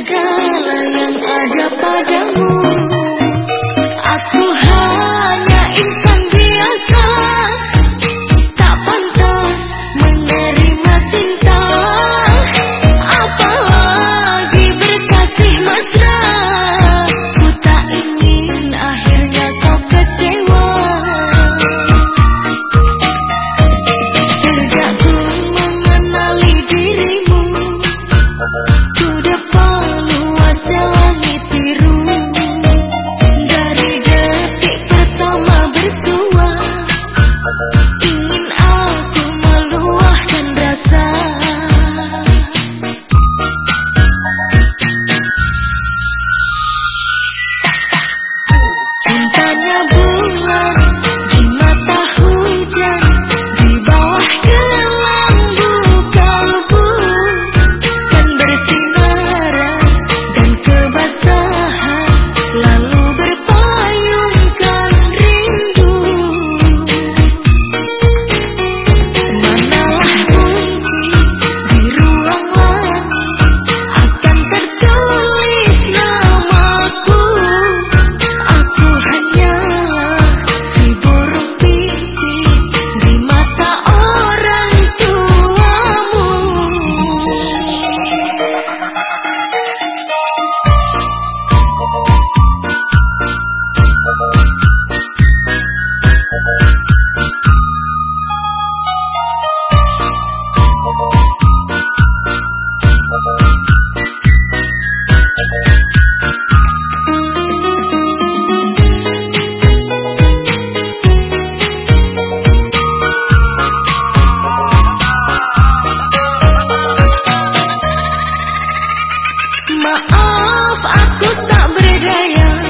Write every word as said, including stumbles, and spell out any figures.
segala yang ada padamu. Aku hanya insan biasa, tak pantas menerima cinta, apalagi berkasih mesra. Ku tak ingin akhirnya kau kecewa. Sejak ku mengenali dirimu, sudah luasnya langit biru. Dari detik pertama bersua, ingin aku meluahkan rasa. Cintanya bulan di mata hujan, di bawah kelambu kalbu, kan bersinaran dan kebasahan, lalu berpayungkan rindu. Manalah mungkin di ruang langit akan tertulis namaku. Aku hanyalah si burung pipit di mata orang tuamu. Maaf aku tak berdaya,